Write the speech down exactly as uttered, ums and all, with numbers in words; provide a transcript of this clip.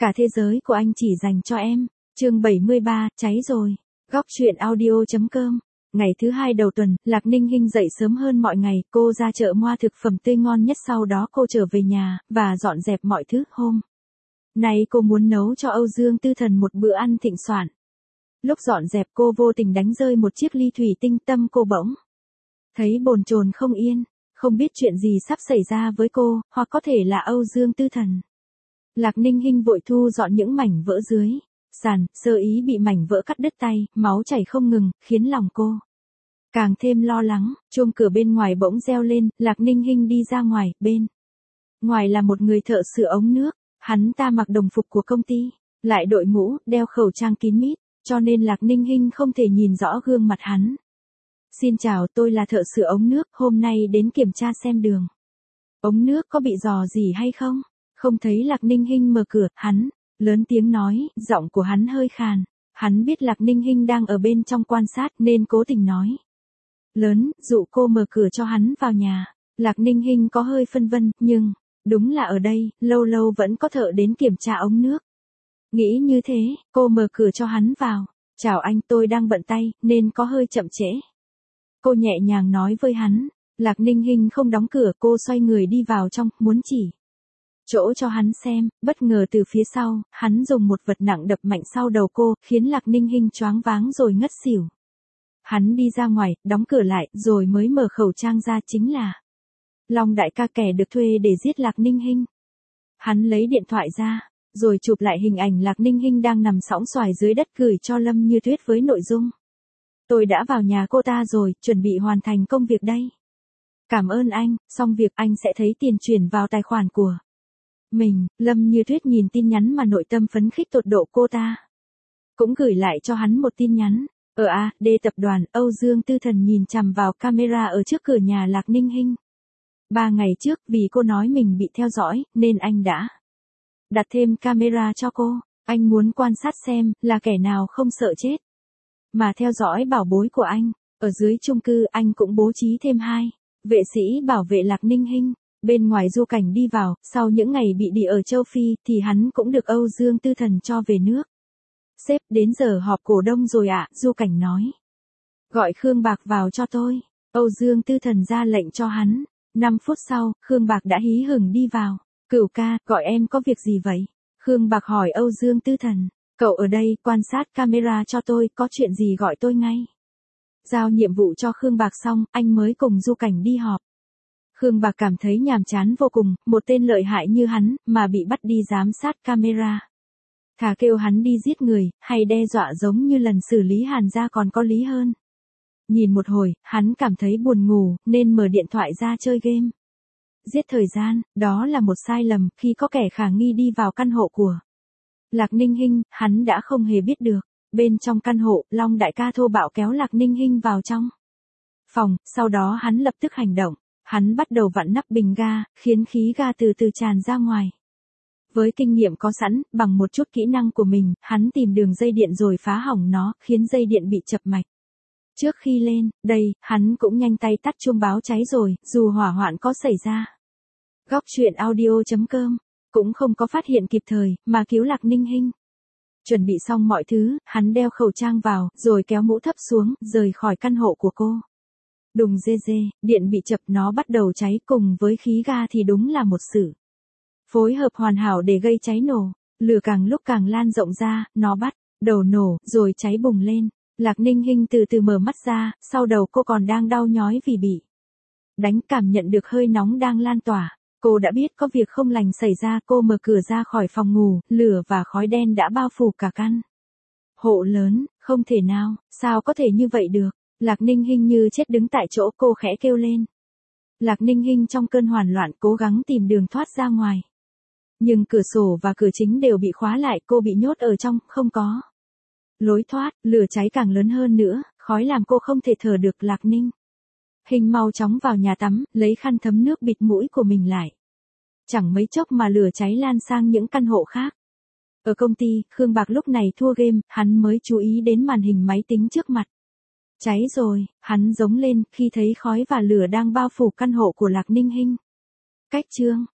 Cả thế giới của anh chỉ dành cho em. Chương bảy mươi ba, cháy rồi. Góc truyện audio chấm com. Ngày thứ hai đầu tuần, Lạc Ninh Hinh dậy sớm hơn mọi ngày, cô ra chợ mua thực phẩm tươi ngon nhất, sau đó cô trở về nhà, và dọn dẹp mọi thứ. Hôm nay cô muốn nấu cho Âu Dương Tư Thần một bữa ăn thịnh soạn. Lúc dọn dẹp cô vô tình đánh rơi một chiếc ly thủy tinh, tâm cô bỗng thấy bồn chồn không yên, không biết chuyện gì sắp xảy ra với cô, hoặc có thể là Âu Dương Tư Thần. Lạc Ninh Hinh vội thu dọn những mảnh vỡ dưới sàn, sơ ý bị mảnh vỡ cắt đứt tay, máu chảy không ngừng, khiến lòng cô càng thêm lo lắng. Chuông cửa bên ngoài bỗng reo lên, Lạc Ninh Hinh đi ra ngoài, bên ngoài là một người thợ sửa ống nước, hắn ta mặc đồng phục của công ty, lại đội mũ, đeo khẩu trang kín mít, cho nên Lạc Ninh Hinh không thể nhìn rõ gương mặt hắn. Xin chào, tôi là thợ sửa ống nước, hôm nay đến kiểm tra xem đường ống nước có bị rò gì hay không. Không thấy Lạc Ninh Hinh mở cửa, hắn lớn tiếng nói, giọng của hắn hơi khàn. Hắn biết Lạc Ninh Hinh đang ở bên trong quan sát nên cố tình nói lớn, dụ cô mở cửa cho hắn vào nhà. Lạc Ninh Hinh có hơi phân vân, nhưng đúng là ở đây, lâu lâu vẫn có thợ đến kiểm tra ống nước. Nghĩ như thế, cô mở cửa cho hắn vào. Chào anh, tôi đang bận tay, nên có hơi chậm trễ. Cô nhẹ nhàng nói với hắn. Lạc Ninh Hinh không đóng cửa, cô xoay người đi vào trong, muốn chỉ chỗ cho hắn xem, bất ngờ từ phía sau, hắn dùng một vật nặng đập mạnh sau đầu cô, khiến Lạc Ninh Hinh choáng váng rồi ngất xỉu. Hắn đi ra ngoài, đóng cửa lại, rồi mới mở khẩu trang ra, chính là Long đại ca, kẻ được thuê để giết Lạc Ninh Hinh. Hắn lấy điện thoại ra, rồi chụp lại hình ảnh Lạc Ninh Hinh đang nằm sõng soài dưới đất, gửi cho Lâm Như Tuyết với nội dung: tôi đã vào nhà cô ta rồi, chuẩn bị hoàn thành công việc đây. Cảm ơn anh, xong việc anh sẽ thấy tiền chuyển vào tài khoản của mình. Lâm Như Tuyết nhìn tin nhắn mà nội tâm phấn khích tột độ, cô ta cũng gửi lại cho hắn một tin nhắn. Ở A, D tập đoàn, Âu Dương Tư Thần nhìn chằm vào camera ở trước cửa nhà Lạc Ninh Hinh. Ba ngày trước, vì cô nói mình bị theo dõi, nên anh đã đặt thêm camera cho cô. Anh muốn quan sát xem, là kẻ nào không sợ chết mà theo dõi bảo bối của anh. Ở dưới chung cư, anh cũng bố trí thêm hai vệ sĩ bảo vệ Lạc Ninh Hinh. Bên ngoài Du Cảnh đi vào, sau những ngày bị đỉ ở châu Phi, thì hắn cũng được Âu Dương Tư Thần cho về nước. Sếp, đến giờ họp cổ đông rồi ạ, Du Cảnh nói. Gọi Khương Bạc vào cho tôi. Âu Dương Tư Thần ra lệnh cho hắn. Năm phút sau, Khương Bạc đã hí hửng đi vào. Cửu ca, gọi em có việc gì vậy? Khương Bạc hỏi Âu Dương Tư Thần. Cậu ở đây, quan sát camera cho tôi, có chuyện gì gọi tôi ngay. Giao nhiệm vụ cho Khương Bạc xong, anh mới cùng Du Cảnh đi họp. Khương Bạc cảm thấy nhàm chán vô cùng, một tên lợi hại như hắn, mà bị bắt đi giám sát camera. Thà kêu hắn đi giết người, hay đe dọa giống như lần xử lý Hàn Gia còn có lý hơn. Nhìn một hồi, hắn cảm thấy buồn ngủ, nên mở điện thoại ra chơi game. Giết thời gian, đó là một sai lầm, khi có kẻ khả nghi đi vào căn hộ của Lạc Ninh Hinh, hắn đã không hề biết được. Bên trong căn hộ, Long đại ca thô bạo kéo Lạc Ninh Hinh vào trong phòng, sau đó hắn lập tức hành động. Hắn bắt đầu vặn nắp bình ga, khiến khí ga từ từ tràn ra ngoài. Với kinh nghiệm có sẵn, bằng một chút kỹ năng của mình, hắn tìm đường dây điện rồi phá hỏng nó, khiến dây điện bị chập mạch. Trước khi lên đây, hắn cũng nhanh tay tắt chuông báo cháy rồi, dù hỏa hoạn có xảy ra. Góc truyện audio chấm com cũng không có phát hiện kịp thời, mà cứu Lạc Ninh Hinh. Chuẩn bị xong mọi thứ, hắn đeo khẩu trang vào, rồi kéo mũ thấp xuống, rời khỏi căn hộ của cô. Đùng dê dê, điện bị chập, nó bắt đầu cháy, cùng với khí ga thì đúng là một sự phối hợp hoàn hảo để gây cháy nổ. Lửa càng lúc càng lan rộng ra, nó bắt đầu nổ, rồi cháy bùng lên. Lạc Ninh Hinh từ từ mở mắt ra, sau đầu cô còn đang đau nhói vì bị đánh, cảm nhận được hơi nóng đang lan tỏa. Cô đã biết có việc không lành xảy ra, cô mở cửa ra khỏi phòng ngủ, lửa và khói đen đã bao phủ cả căn hộ lớn. Không thể nào, sao có thể như vậy được? Lạc Ninh Hinh như chết đứng tại chỗ, cô khẽ kêu lên. Lạc Ninh Hinh trong cơn hoảng loạn cố gắng tìm đường thoát ra ngoài. Nhưng cửa sổ và cửa chính đều bị khóa lại, cô bị nhốt ở trong, không có lối thoát. Lửa cháy càng lớn hơn nữa, khói làm cô không thể thở được. Lạc Ninh Hinh mau chóng vào nhà tắm, lấy khăn thấm nước bịt mũi của mình lại. Chẳng mấy chốc mà lửa cháy lan sang những căn hộ khác. Ở công ty, Khương Bạc lúc này thua game, hắn mới chú ý đến màn hình máy tính trước mặt. Cháy rồi, hắn giống lên khi thấy khói và lửa đang bao phủ căn hộ của Lạc Ninh Hinh. Cách chương